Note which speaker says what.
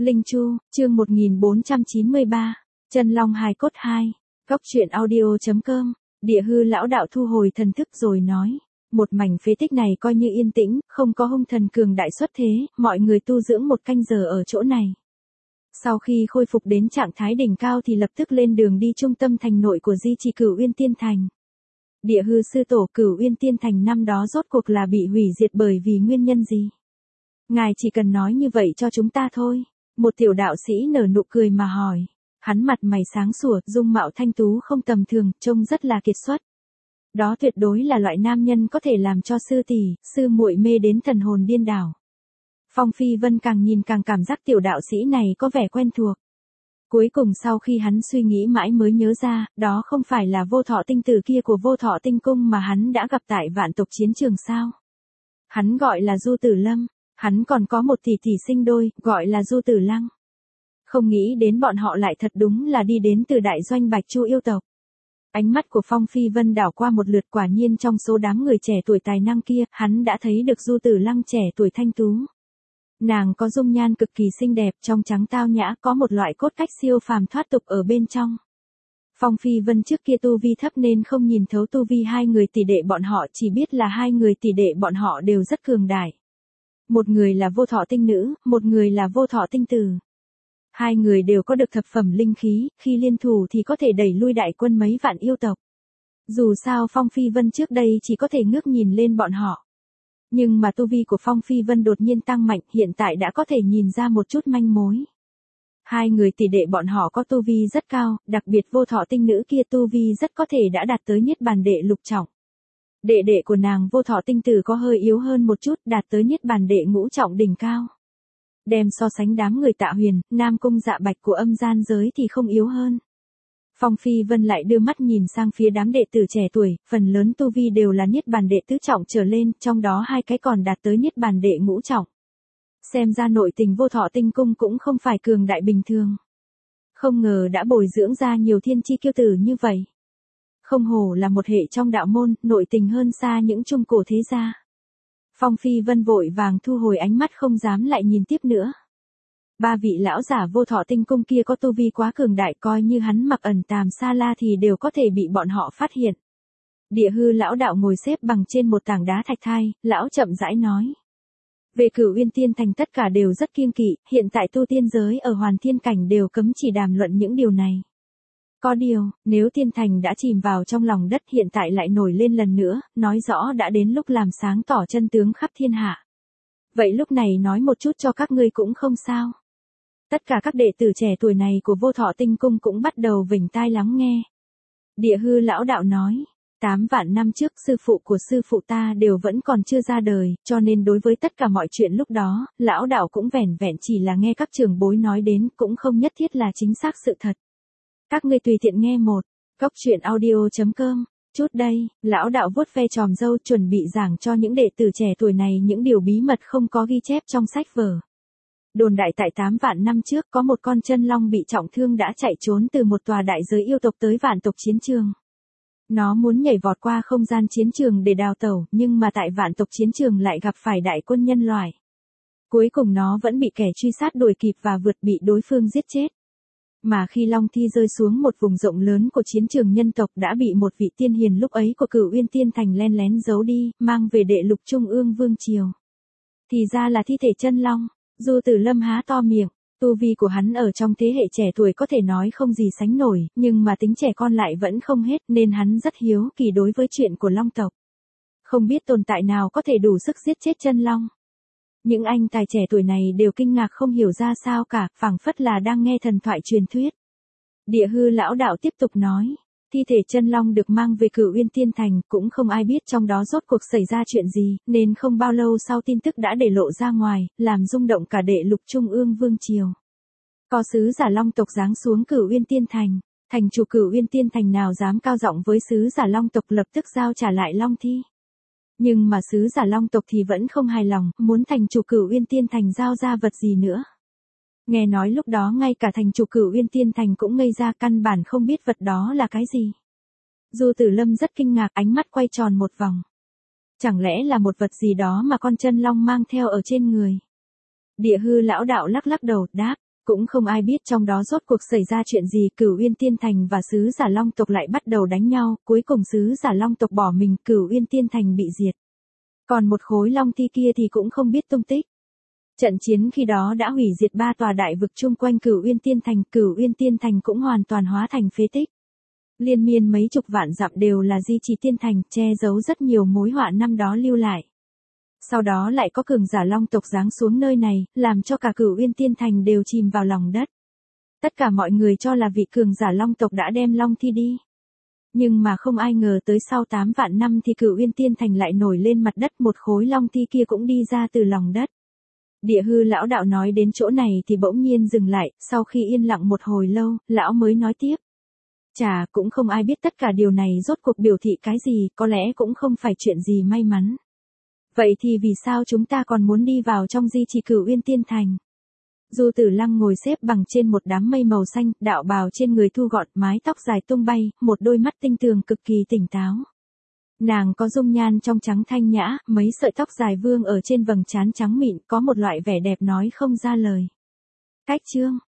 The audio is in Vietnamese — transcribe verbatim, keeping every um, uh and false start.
Speaker 1: Linh Chu, chương một nghìn bốn trăm chín mươi ba, Chân Long Hài Cốt hai, Cóc truyện audio.com, Địa hư lão đạo thu hồi thần thức rồi nói. Một mảnh phế tích này coi như yên tĩnh, không có hung thần cường đại xuất thế, mọi người tu dưỡng một canh giờ ở chỗ này. Sau khi khôi phục đến trạng thái đỉnh cao thì lập tức lên đường đi trung tâm thành nội của di trì Cửu Uyên Tiên Thành. Địa hư sư tổ, Cửu Uyên Tiên Thành năm đó rốt cuộc là bị hủy diệt bởi vì nguyên nhân gì? Ngài chỉ cần nói như vậy cho chúng ta thôi. Một tiểu đạo sĩ nở nụ cười mà hỏi. Hắn mặt mày sáng sủa, dung mạo thanh tú không tầm thường, trông rất là kiệt xuất. Đó tuyệt đối là loại nam nhân có thể làm cho sư tỷ, sư muội mê đến thần hồn điên đảo. Phong Phi Vân càng nhìn càng cảm giác tiểu đạo sĩ này có vẻ quen thuộc. Cuối cùng sau khi hắn suy nghĩ mãi mới nhớ ra, đó không phải là Vô Thọ Tinh Tử kia của Vô Thọ Tinh Cung mà hắn đã gặp tại Vạn Tộc Chiến Trường sao? Hắn gọi là Du Tử Lâm, hắn còn có một tỷ tỷ sinh đôi, gọi là Du Tử Lăng. Không nghĩ đến bọn họ lại thật đúng là đi đến từ đại doanh Bạch Chu yêu tộc. Ánh mắt của Phong Phi Vân đảo qua một lượt, quả nhiên trong số đám người trẻ tuổi tài năng kia, hắn đã thấy được Du Tử Lăng trẻ tuổi thanh tú. Nàng có dung nhan cực kỳ xinh đẹp, trong trắng tao nhã, có một loại cốt cách siêu phàm thoát tục ở bên trong. Phong Phi Vân trước kia tu vi thấp nên không nhìn thấu tu vi hai người tỷ đệ bọn họ, chỉ biết là hai người tỷ đệ bọn họ đều rất cường đại. Một người là Vô Thọ Tinh Nữ, một người là Vô Thọ Tinh Tử. Hai người đều có được thập phẩm linh khí, khi liên thủ thì có thể đẩy lui đại quân mấy vạn yêu tộc. Dù sao Phong Phi Vân trước đây chỉ có thể ngước nhìn lên bọn họ. Nhưng mà tu vi của Phong Phi Vân đột nhiên tăng mạnh, hiện tại đã có thể nhìn ra một chút manh mối. Hai người tỷ đệ bọn họ có tu vi rất cao, đặc biệt Vô Thọ Tinh Nữ kia tu vi rất có thể đã đạt tới Niết Bàn Đệ lục trọng. Đệ đệ của nàng Vô Thọ Tinh Tử có hơi yếu hơn một chút, đạt tới Niết Bàn Đệ ngũ trọng đỉnh cao. Đem so sánh đám người Tạ Huyền, Nam Cung Dạ Bạch của âm gian giới thì không yếu hơn. Phong Phi Vân lại đưa mắt nhìn sang phía đám đệ tử trẻ tuổi, phần lớn tu vi đều là Niết Bàn Đệ tứ trọng trở lên, trong đó hai cái còn đạt tới Niết Bàn Đệ ngũ trọng. Xem ra nội tình Vô Thọ Tinh Cung cũng không phải cường đại bình thường. Không ngờ đã bồi dưỡng ra nhiều thiên chi kiêu tử như vậy. Không hổ là một hệ trong đạo môn, nội tình hơn xa những trung cổ thế gia. Phong Phi Vân vội vàng thu hồi ánh mắt không dám lại nhìn tiếp nữa. Ba vị lão giả Vô Thọ Tinh Cung kia có tu vi quá cường đại, coi như hắn mặc ẩn tàm sa la thì đều có thể bị bọn họ phát hiện. Địa hư lão đạo ngồi xếp bằng trên một tảng đá thạch thai, lão chậm rãi nói. Về Cửu Uyên Tiên Thành tất cả đều rất kiêng kỵ, hiện tại tu tiên giới ở Hoàn Thiên Cảnh đều cấm chỉ đàm luận những điều này. Có điều, nếu Tiên Thành đã chìm vào trong lòng đất hiện tại lại nổi lên lần nữa, nói rõ đã đến lúc làm sáng tỏ chân tướng khắp thiên hạ. Vậy lúc này nói một chút cho các ngươi cũng không sao. Tất cả các đệ tử trẻ tuổi này của Vô Thọ Tinh Cung cũng bắt đầu vểnh tai lắng nghe. Địa hư lão đạo nói, tám vạn năm trước sư phụ của sư phụ ta đều vẫn còn chưa ra đời, cho nên đối với tất cả mọi chuyện lúc đó, lão đạo cũng vẻn vẹn chỉ là nghe các trưởng bối nói đến, cũng không nhất thiết là chính xác sự thật. Các ngươi tùy tiện nghe một, Cóc truyện audio.com, chút đây, lão đạo vuốt ve tròm râu chuẩn bị giảng cho những đệ tử trẻ tuổi này những điều bí mật không có ghi chép trong sách vở. Đồn đại tại tám vạn năm trước có một con chân long bị trọng thương đã chạy trốn từ một tòa đại giới yêu tộc tới Vạn Tộc Chiến Trường. Nó muốn nhảy vọt qua không gian chiến trường để đào tẩu, nhưng mà tại Vạn Tộc Chiến Trường lại gặp phải đại quân nhân loại. Cuối cùng nó vẫn bị kẻ truy sát đuổi kịp và vượt bị đối phương giết chết. Mà khi long thi rơi xuống một vùng rộng lớn của chiến trường nhân tộc đã bị một vị tiên hiền lúc ấy của Cửu Uyên Tiên Thành len lén giấu đi, mang về đệ lục trung ương vương triều. Thì ra là thi thể chân long. Du Tử Lâm há to miệng, tu vi của hắn ở trong thế hệ trẻ tuổi có thể nói không gì sánh nổi, nhưng mà tính trẻ con lại vẫn không hết nên hắn rất hiếu kỳ đối với chuyện của long tộc. Không biết tồn tại nào có thể đủ sức giết chết chân long. Những anh tài trẻ tuổi này đều kinh ngạc không hiểu ra sao cả, phảng phất là đang nghe thần thoại truyền thuyết. Địa hư lão đạo tiếp tục nói, thi thể chân long được mang về Cửu Uyên Tiên Thành, cũng không ai biết trong đó rốt cuộc xảy ra chuyện gì, nên không bao lâu sau tin tức đã để lộ ra ngoài, làm rung động cả đệ lục trung ương vương triều. Có sứ giả long tộc giáng xuống Cửu Uyên Tiên Thành, thành chủ Cửu Uyên Tiên Thành nào dám cao giọng với sứ giả long tộc lập tức giao trả lại long thi. Nhưng mà sứ giả long tộc thì vẫn không hài lòng, muốn thành chủ Cửu Uyên Tiên Thành giao ra vật gì nữa. Nghe nói lúc đó ngay cả thành chủ Cửu Uyên Tiên Thành cũng ngây ra, căn bản không biết vật đó là cái gì. Du Tử Lâm rất kinh ngạc, ánh mắt quay tròn một vòng. Chẳng lẽ là một vật gì đó mà con chân long mang theo ở trên người. Địa hư lão đạo lắc lắc đầu, đáp, Cũng không ai biết trong đó rốt cuộc xảy ra chuyện gì, Cửu Uyên Tiên Thành và sứ giả Long tộc lại bắt đầu đánh nhau, cuối cùng sứ giả Long tộc bỏ mình, Cửu Uyên Tiên Thành bị diệt. Còn một khối long thi kia thì cũng không biết tung tích. Trận chiến khi đó đã hủy diệt ba tòa đại vực chung quanh Cửu Uyên Tiên Thành, Cửu Uyên Tiên Thành cũng hoàn toàn hóa thành phế tích. Liên miên mấy chục vạn dặm đều là di trì tiên thành, che giấu rất nhiều mối họa năm đó lưu lại. Sau đó lại có cường giả Long tộc giáng xuống nơi này, làm cho cả Cửu Uyên Tiên Thành đều chìm vào lòng đất. Tất cả mọi người cho là vị cường giả Long tộc đã đem Long thi đi. Nhưng mà không ai ngờ tới sau tám vạn năm thì Cửu Uyên Tiên Thành lại nổi lên mặt đất, một khối Long thi kia cũng đi ra từ lòng đất. Địa hư lão đạo nói đến chỗ này thì bỗng nhiên dừng lại, sau khi yên lặng một hồi lâu, lão mới nói tiếp. Chà, cũng không ai biết tất cả điều này rốt cuộc biểu thị cái gì, có lẽ cũng không phải chuyện gì may mắn. Vậy thì vì sao chúng ta còn muốn đi vào trong di trì Cửu Uyên Tiên Thành? Du Tử Lăng ngồi xếp bằng trên một đám mây màu xanh, đạo bào trên người thu gọn, mái tóc dài tung bay, một đôi mắt tinh tường cực kỳ tỉnh táo. Nàng có dung nhan trong trắng thanh nhã, mấy sợi tóc dài vương ở trên vầng trán trắng mịn, có một loại vẻ đẹp nói không ra lời. Cách chương